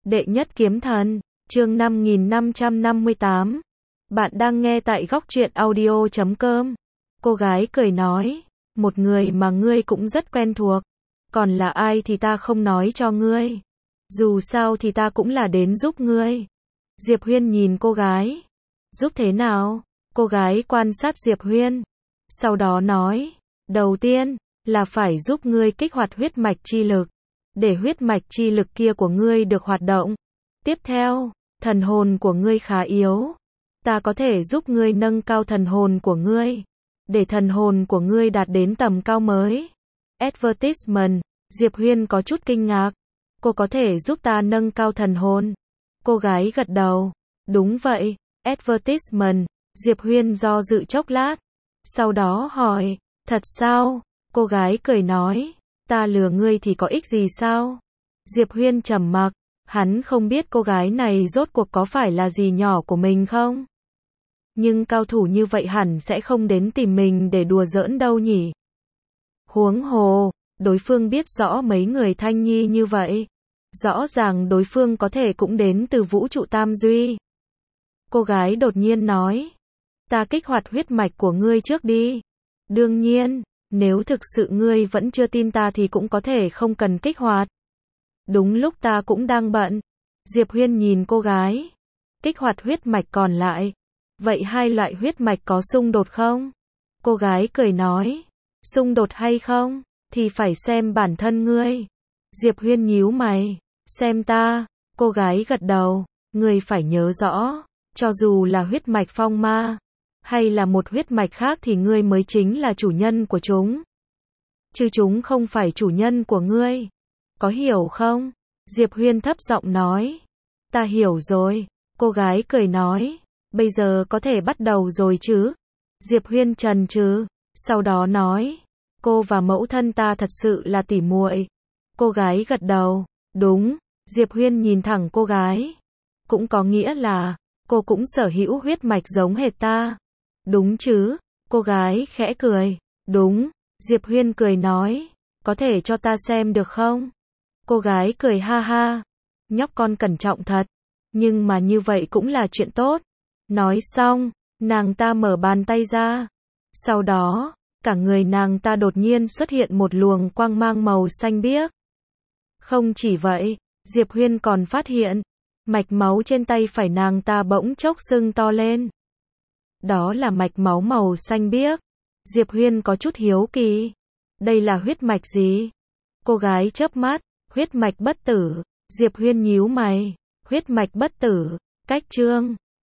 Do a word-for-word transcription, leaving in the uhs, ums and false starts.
Đệ nhất kiếm thần, chương năm nghìn năm trăm năm mươi tám. Bạn đang nghe tại góc truyện audio chấm com. Cô gái cười nói, một người mà ngươi cũng rất quen thuộc. Còn là ai thì ta không nói cho ngươi. Dù sao thì ta cũng là đến giúp ngươi. Diệp Huyên nhìn cô gái. Giúp thế nào? Cô gái quan sát Diệp Huyên. Sau đó nói, đầu tiên, là phải giúp ngươi kích hoạt huyết mạch chi lực. Để huyết mạch chi lực kia của ngươi được hoạt động. Tiếp theo, thần hồn của ngươi khá yếu. Ta có thể giúp ngươi nâng cao thần hồn của ngươi. Để thần hồn của ngươi đạt đến tầm cao mới. Advertisement, Diệp Huyên có chút kinh ngạc. Cô có thể giúp ta nâng cao thần hồn. Cô gái gật đầu. Đúng vậy, advertisement, Diệp Huyên do dự chốc lát. Sau đó hỏi, thật sao? Cô gái cười nói, ta lừa ngươi thì có ích gì sao? Diệp Huyên trầm mặc, hắn không biết cô gái này rốt cuộc có phải là gì nhỏ của mình không? Nhưng cao thủ như vậy hẳn sẽ không đến tìm mình để đùa giỡn đâu nhỉ? Huống hồ, đối phương biết rõ mấy người Thanh Nhi như vậy. Rõ ràng đối phương có thể cũng đến từ vũ trụ Tam Duy. Cô gái đột nhiên nói, ta kích hoạt huyết mạch của ngươi trước đi. Đương nhiên, nếu thực sự ngươi vẫn chưa tin ta thì cũng có thể không cần kích hoạt. Đúng lúc ta cũng đang bận. Diệp Huyên nhìn cô gái. Kích hoạt huyết mạch còn lại. Vậy hai loại huyết mạch có xung đột không? Cô gái cười nói, xung đột hay không, thì phải xem bản thân ngươi. Diệp Huyên nhíu mày, xem ta. Cô gái gật đầu, ngươi phải nhớ rõ, cho dù là huyết mạch phong ma, hay là một huyết mạch khác thì ngươi mới chính là chủ nhân của chúng. Chứ chúng không phải chủ nhân của ngươi. Có hiểu không? Diệp Huyên thấp giọng nói. Ta hiểu rồi. Cô gái cười nói. Bây giờ có thể bắt đầu rồi chứ? Diệp Huyên chần chừ, sau đó nói. Cô và mẫu thân ta thật sự là tỉ muội. Cô gái gật đầu. Đúng. Diệp Huyên nhìn thẳng cô gái. Cũng có nghĩa là, cô cũng sở hữu huyết mạch giống hệt ta. Đúng chứ? Cô gái khẽ cười. Đúng. Diệp Huyên cười nói. Có thể cho ta xem được không? Cô gái cười ha ha. Nhóc con cẩn trọng thật. Nhưng mà như vậy cũng là chuyện tốt. Nói xong, nàng ta mở bàn tay ra. Sau đó, cả người nàng ta đột nhiên xuất hiện một luồng quang mang màu xanh biếc. Không chỉ vậy, Diệp Huyên còn phát hiện, mạch máu trên tay phải nàng ta bỗng chốc sưng to lên. Đó là mạch máu màu xanh biếc. Diệp Huyên có chút hiếu kỳ. Đây là huyết mạch gì? Cô gái chớp mắt, huyết mạch bất tử. Diệp Huyên nhíu mày. Huyết mạch bất tử, cách chương.